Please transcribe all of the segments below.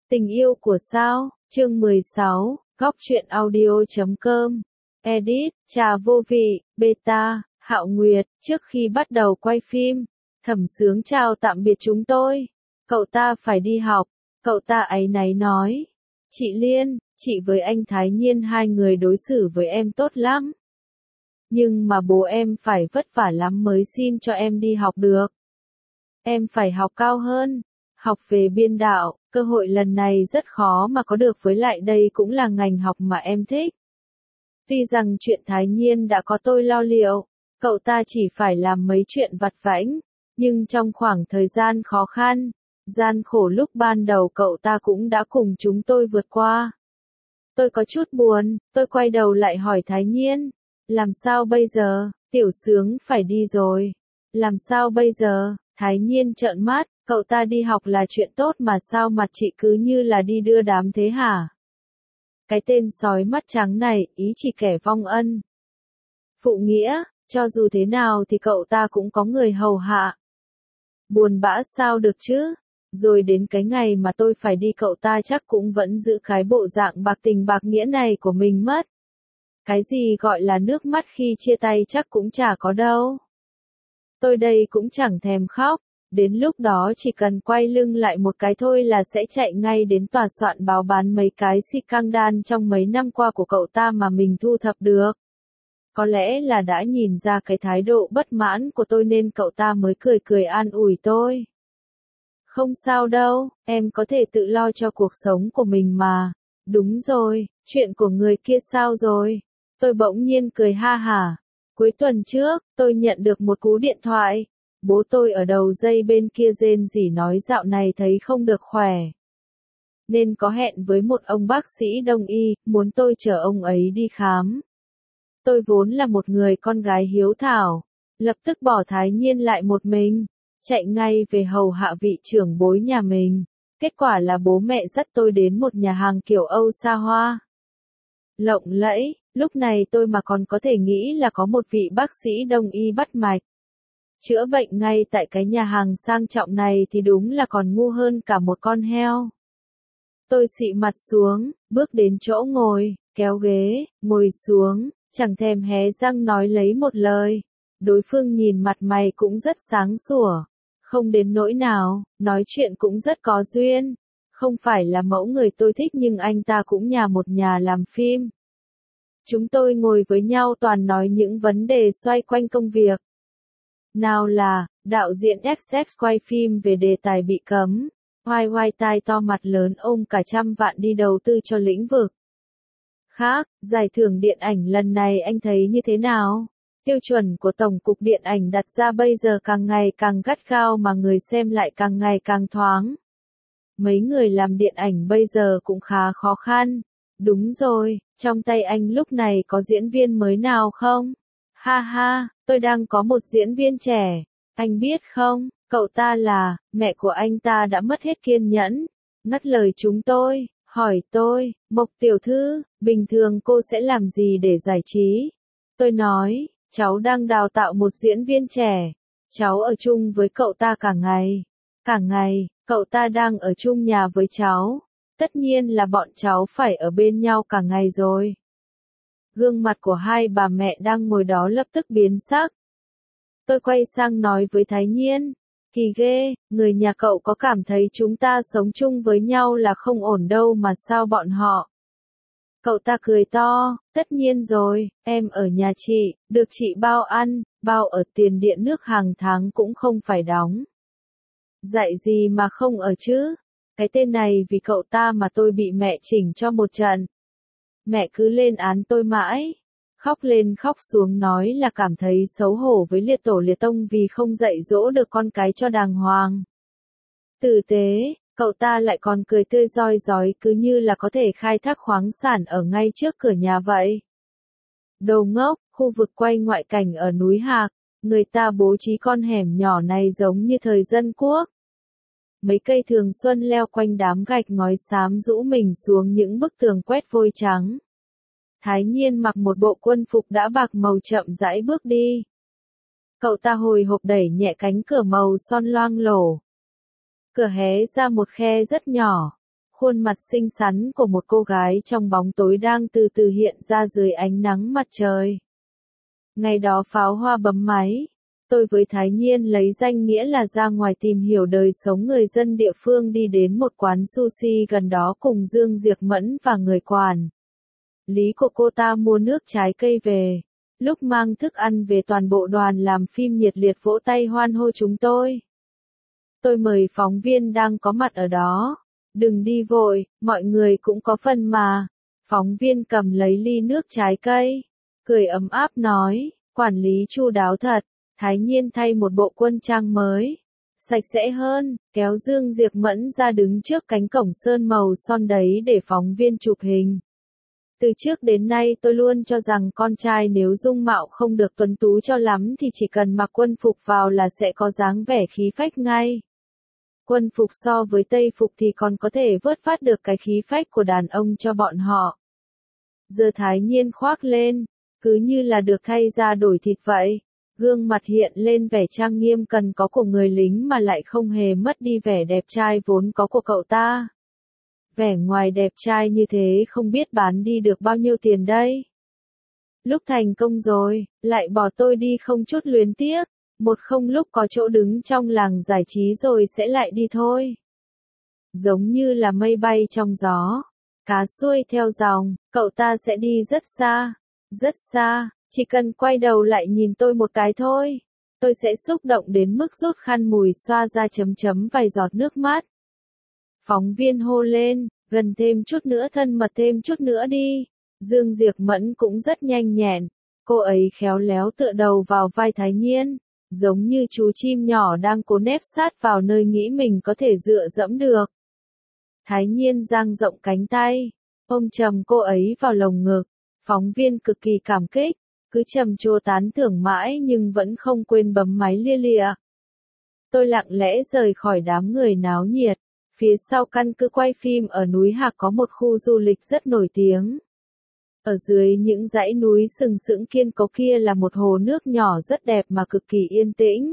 Tình yêu của sao, chương 16, góc truyện audio.com, edit, trà vô vị, beta, Hạo Nguyệt, trước khi bắt đầu quay phim, Thẩm Sướng chào tạm biệt chúng tôi, cậu ta phải đi học, cậu ta áy náy nói, chị Liên, chị với anh Thái Nhiên hai người đối xử với em tốt lắm. Nhưng mà bố em phải vất vả lắm mới xin cho em đi học được. Em phải học cao hơn, học về biên đạo, cơ hội lần này rất khó mà có được, với lại đây cũng là ngành học mà em thích. Tuy rằng chuyện Thái Nhiên đã có tôi lo liệu, cậu ta chỉ phải làm mấy chuyện vặt vãnh, nhưng trong khoảng thời gian khó khăn, gian khổ lúc ban đầu cậu ta cũng đã cùng chúng tôi vượt qua. Tôi có chút buồn, tôi quay đầu lại hỏi Thái Nhiên, làm sao bây giờ, Tiểu Sướng phải đi rồi. Làm sao bây giờ, Thái Nhiên trợn mắt, cậu ta đi học là chuyện tốt mà sao mặt chị cứ như là đi đưa đám thế hả? Cái tên sói mắt trắng này, ý chỉ kẻ vong ân. Phụ nghĩa, cho dù thế nào thì cậu ta cũng có người hầu hạ. Buồn bã sao được chứ? Rồi đến cái ngày mà tôi phải đi cậu ta chắc cũng vẫn giữ cái bộ dạng bạc tình bạc nghĩa này của mình mất. Cái gì gọi là nước mắt khi chia tay chắc cũng chả có đâu. Tôi đây cũng chẳng thèm khóc, đến lúc đó chỉ cần quay lưng lại một cái thôi là sẽ chạy ngay đến tòa soạn báo bán mấy cái scandal trong mấy năm qua của cậu ta mà mình thu thập được. Có lẽ là đã nhìn ra cái thái độ bất mãn của tôi nên cậu ta mới cười cười an ủi tôi. Không sao đâu, em có thể tự lo cho cuộc sống của mình mà. Đúng rồi, chuyện của người kia sao rồi? Tôi bỗng nhiên cười ha hả. Cuối tuần trước, tôi nhận được một cú điện thoại. Bố tôi ở đầu dây bên kia rên rỉ nói dạo này thấy không được khỏe. Nên có hẹn với một ông bác sĩ đông y, muốn tôi chở ông ấy đi khám. Tôi vốn là một người con gái hiếu thảo, lập tức bỏ Thái Nhiên lại một mình, chạy ngay về hầu hạ vị trưởng bối nhà mình. Kết quả là bố mẹ dắt tôi đến một nhà hàng kiểu Âu xa hoa. Lộng lẫy, lúc này tôi mà còn có thể nghĩ là có một vị bác sĩ đông y bắt mạch chữa bệnh ngay tại cái nhà hàng sang trọng này thì đúng là còn ngu hơn cả một con heo. Tôi xị mặt xuống, bước đến chỗ ngồi, kéo ghế, ngồi xuống, chẳng thèm hé răng nói lấy một lời. Đối phương nhìn mặt mày cũng rất sáng sủa, không đến nỗi nào, nói chuyện cũng rất có duyên. Không phải là mẫu người tôi thích nhưng anh ta cũng nhà một nhà làm phim. Chúng tôi ngồi với nhau toàn nói những vấn đề xoay quanh công việc. Nào là, đạo diễn XX quay phim về đề tài bị cấm, hoài tai to mặt lớn ôm cả 100 vạn đi đầu tư cho lĩnh vực khác, giải thưởng điện ảnh lần này anh thấy như thế nào? Tiêu chuẩn của Tổng cục Điện ảnh đặt ra bây giờ càng ngày càng gắt gao mà người xem lại càng ngày càng thoáng. Mấy người làm điện ảnh bây giờ cũng khá khó khăn. Đúng rồi, trong tay anh lúc này có diễn viên mới nào không? Ha ha, tôi đang có một diễn viên trẻ. Anh biết không, cậu ta là, mẹ của anh ta đã mất hết kiên nhẫn. Ngắt lời chúng tôi, hỏi tôi, Mộc tiểu thư, bình thường cô sẽ làm gì để giải trí? Tôi nói, cháu đang đào tạo một diễn viên trẻ. Cháu ở chung với cậu ta cả ngày. Cả ngày, cậu ta đang ở chung nhà với cháu. Tất nhiên là bọn cháu phải ở bên nhau cả ngày rồi. Gương mặt của hai bà mẹ đang ngồi đó lập tức biến sắc. Tôi quay sang nói với Thái Nhiên, kỳ ghê, người nhà cậu có cảm thấy chúng ta sống chung với nhau là không ổn đâu mà sao bọn họ. Cậu ta cười to, tất nhiên rồi, em ở nhà chị, được chị bao ăn, bao ở tiền điện nước hàng tháng cũng không phải đóng. Dạy gì mà không ở chứ? Cái tên này vì cậu ta mà tôi bị mẹ chỉnh cho một trận. Mẹ cứ lên án tôi mãi, khóc lên khóc xuống nói là cảm thấy xấu hổ với liệt tổ liệt tông vì không dạy dỗ được con cái cho đàng hoàng. Tử tế, cậu ta lại còn cười tươi rói rói cứ như là có thể khai thác khoáng sản ở ngay trước cửa nhà vậy. Đồ ngốc, khu vực quay ngoại cảnh ở núi Hạc, người ta bố trí con hẻm nhỏ này giống như thời dân quốc. Mấy cây thường xuân leo quanh đám gạch ngói xám rũ mình xuống những bức tường quét vôi trắng. Thái Nhiên mặc một bộ quân phục đã bạc màu chậm rãi bước đi. Cậu ta hồi hộp đẩy nhẹ cánh cửa màu son loang lổ. Cửa hé ra một khe rất nhỏ. Khuôn mặt xinh xắn của một cô gái trong bóng tối đang từ từ hiện ra dưới ánh nắng mặt trời. Ngày đó pháo hoa bấm máy. Tôi với Thái Nhiên lấy danh nghĩa là ra ngoài tìm hiểu đời sống người dân địa phương đi đến một quán sushi gần đó cùng Dương Diệc Mẫn và người quản lý của cô ta mua nước trái cây về. Lúc mang thức ăn về toàn bộ đoàn làm phim nhiệt liệt vỗ tay hoan hô chúng tôi. Tôi mời phóng viên đang có mặt ở đó. Đừng đi vội, mọi người cũng có phần mà. Phóng viên cầm lấy ly nước trái cây, cười ấm áp nói, quản lý chu đáo thật. Thái Nhiên thay một bộ quân trang mới, sạch sẽ hơn, kéo Dương Diệc Mẫn ra đứng trước cánh cổng sơn màu son đấy để phóng viên chụp hình. Từ trước đến nay tôi luôn cho rằng con trai nếu dung mạo không được tuấn tú cho lắm thì chỉ cần mặc quân phục vào là sẽ có dáng vẻ khí phách ngay. Quân phục so với tây phục thì còn có thể vớt phát được cái khí phách của đàn ông cho bọn họ. Giờ Thái Nhiên khoác lên, cứ như là được thay da đổi thịt vậy. Gương mặt hiện lên vẻ trang nghiêm cần có của người lính mà lại không hề mất đi vẻ đẹp trai vốn có của cậu ta. Vẻ ngoài đẹp trai như thế không biết bán đi được bao nhiêu tiền đây. Lúc thành công rồi, lại bỏ tôi đi không chút luyến tiếc. Một không lúc có chỗ đứng trong làng giải trí rồi sẽ lại đi thôi. Giống như là mây bay trong gió, cá xuôi theo dòng, cậu ta sẽ đi rất xa, rất xa. Chỉ cần quay đầu lại nhìn tôi một cái thôi, tôi sẽ xúc động đến mức rút khăn mùi xoa ra chấm chấm vài giọt nước mắt. Phóng viên hô lên, gần thêm chút nữa, thân mật thêm chút nữa đi. Dương Diệc Mẫn cũng rất nhanh nhẹn, cô ấy khéo léo tựa đầu vào vai Thái Nhiên, giống như chú chim nhỏ đang cố nép sát vào nơi nghĩ mình có thể dựa dẫm được. Thái Nhiên dang rộng cánh tay, ôm chầm cô ấy vào lồng ngực. Phóng viên cực kỳ cảm kích, cứ trầm trồ tán thưởng mãi nhưng vẫn không quên bấm máy lia lịa. Tôi lặng lẽ rời khỏi đám người náo nhiệt. Phía sau căn cứ quay phim ở núi Hạc có một khu du lịch rất nổi tiếng. Ở dưới những dãy núi sừng sững kiên cố kia là một hồ nước nhỏ rất đẹp mà cực kỳ yên tĩnh.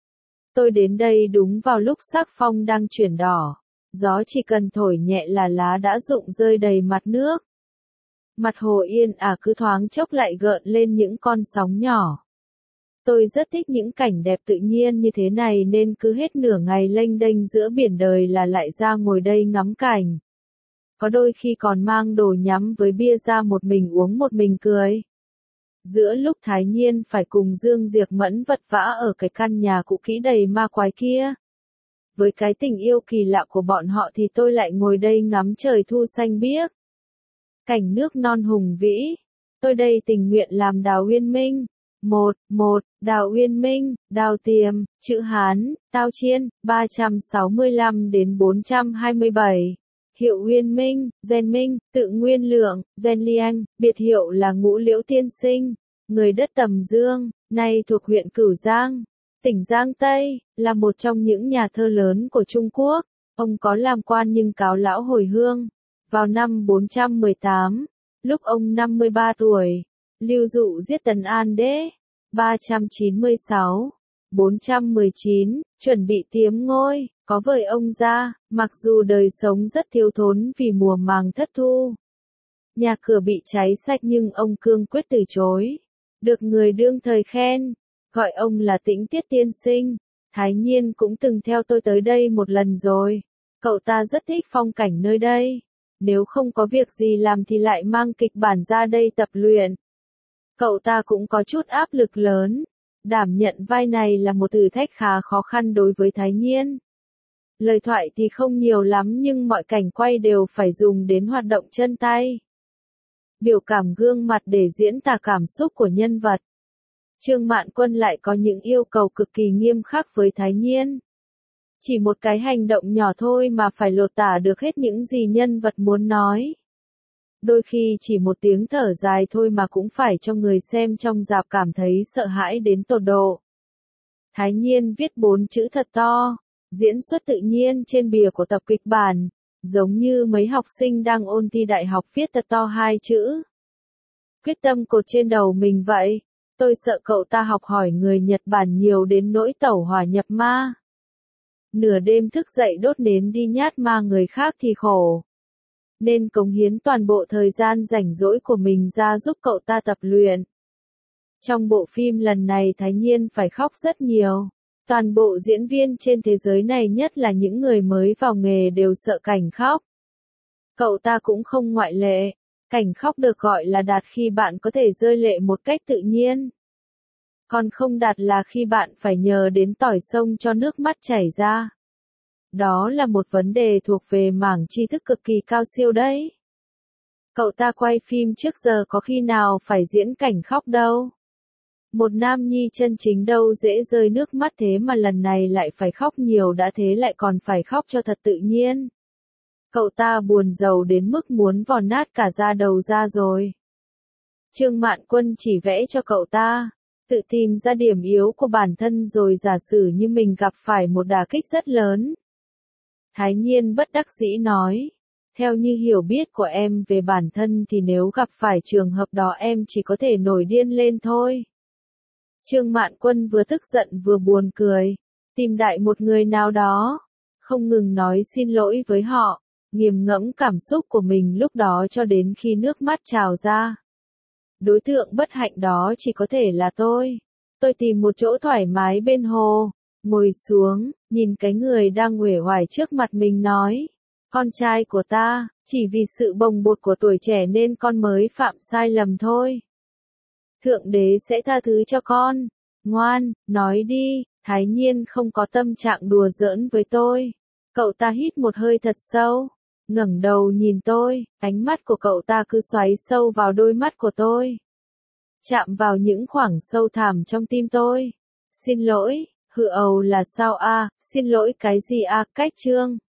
Tôi đến đây đúng vào lúc sắc phong đang chuyển đỏ. Gió chỉ cần thổi nhẹ là lá đã rụng rơi đầy mặt nước. Mặt hồ yên ả cứ thoáng chốc lại gợn lên những con sóng nhỏ. Tôi rất thích những cảnh đẹp tự nhiên như thế này nên cứ hết nửa ngày lênh đênh giữa biển đời là lại ra ngồi đây ngắm cảnh. Có đôi khi còn mang đồ nhắm với bia ra một mình uống một mình cười. Giữa lúc Thái Nhiên phải cùng Dương Diệc Mẫn vật vã ở cái căn nhà cũ kỹ đầy ma quái kia. Với cái tình yêu kỳ lạ của bọn họ thì tôi lại ngồi đây ngắm trời thu xanh biếc. Cảnh nước non hùng vĩ. Tôi đây tình nguyện làm Đào Uyên Minh. 1. Đào Uyên Minh, Đào Tiềm, chữ Hán, Tao Chiên, 365 đến 427. Hiệu Uyên Minh, Gen Minh, tự Nguyên Lượng, Gen Liang, biệt hiệu là Ngũ Liễu Tiên Sinh, người đất Tầm Dương, nay thuộc huyện Cửu Giang, tỉnh Giang Tây, là một trong những nhà thơ lớn của Trung Quốc. Ông có làm quan nhưng cáo lão hồi hương. Vào năm 418, lúc ông 53 tuổi, Lưu Dụ giết Tần An Đế. 396, 419, chuẩn bị tiếm ngôi, có vời ông ra, mặc dù đời sống rất thiếu thốn vì mùa màng thất thu. Nhà cửa bị cháy sạch nhưng ông cương quyết từ chối. Được người đương thời khen, gọi ông là Tĩnh Tiết Tiên Sinh. Thái Nhiên cũng từng theo tôi tới đây một lần rồi. Cậu ta rất thích phong cảnh nơi đây. Nếu không có việc gì làm thì lại mang kịch bản ra đây tập luyện. Cậu ta cũng có chút áp lực lớn. Đảm nhận vai này là một thử thách khá khó khăn đối với Thái Nhiên. Lời thoại thì không nhiều lắm nhưng mọi cảnh quay đều phải dùng đến hoạt động chân tay. Biểu cảm gương mặt để diễn tả cảm xúc của nhân vật. Trương Mạn Quân lại có những yêu cầu cực kỳ nghiêm khắc với Thái Nhiên. Chỉ một cái hành động nhỏ thôi mà phải lột tả được hết những gì nhân vật muốn nói. Đôi khi chỉ một tiếng thở dài thôi mà cũng phải cho người xem trong rạp cảm thấy sợ hãi đến tột độ. Thái Nhiên viết 4 chữ thật to, diễn xuất tự nhiên trên bìa của tập kịch bản, giống như mấy học sinh đang ôn thi đại học viết thật to 2 chữ. Quyết tâm cột trên đầu mình vậy. Tôi sợ cậu ta học hỏi người Nhật Bản nhiều đến nỗi tẩu hỏa nhập ma. Nửa đêm thức dậy đốt nến đi nhát ma người khác thì khổ. nên cống hiến toàn bộ thời gian rảnh rỗi của mình ra giúp cậu ta tập luyện. Trong bộ phim lần này Thái Nhiên phải khóc rất nhiều. Toàn bộ diễn viên trên thế giới này, nhất là những người mới vào nghề, đều sợ cảnh khóc. Cậu ta cũng không ngoại lệ. Cảnh khóc được gọi là đạt khi bạn có thể rơi lệ một cách tự nhiên. Còn không đạt là khi bạn phải nhờ đến tỏi xông cho nước mắt chảy ra. Đó là một vấn đề thuộc về mảng tri thức cực kỳ cao siêu đấy. Cậu ta quay phim trước giờ có khi nào phải diễn cảnh khóc đâu. Một nam nhi chân chính đâu dễ rơi nước mắt, thế mà lần này lại phải khóc nhiều, đã thế lại còn phải khóc cho thật tự nhiên. Cậu ta buồn rầu đến mức muốn vò nát cả da đầu ra rồi. Trương Mạn Quân chỉ vẽ cho cậu ta, tự tìm ra điểm yếu của bản thân rồi giả sử như mình gặp phải một đả kích rất lớn. Thái Nhiên bất đắc dĩ nói, theo như hiểu biết của em về bản thân thì nếu gặp phải trường hợp đó em chỉ có thể nổi điên lên thôi. Trương Mạn Quân vừa tức giận vừa buồn cười, tìm đại một người nào đó, không ngừng nói xin lỗi với họ, nghiền ngẫm cảm xúc của mình lúc đó cho đến khi nước mắt trào ra. Đối tượng bất hạnh đó chỉ có thể là tôi. Tôi tìm một chỗ thoải mái bên hồ, ngồi xuống, nhìn cái người đang uể oải trước mặt mình nói, con trai của ta, chỉ vì sự bồng bột của tuổi trẻ nên con mới phạm sai lầm thôi. Thượng đế sẽ tha thứ cho con. Ngoan, nói đi. Thái Nhiên không có tâm trạng đùa giỡn với tôi. Cậu ta hít một hơi thật sâu, ngẩng đầu nhìn tôi, ánh mắt của cậu ta cứ xoáy sâu vào đôi mắt của tôi, chạm vào những khoảng sâu thẳm trong tim tôi. Xin lỗi, hự ầu là sao a? Xin lỗi cái gì a? Cách Trương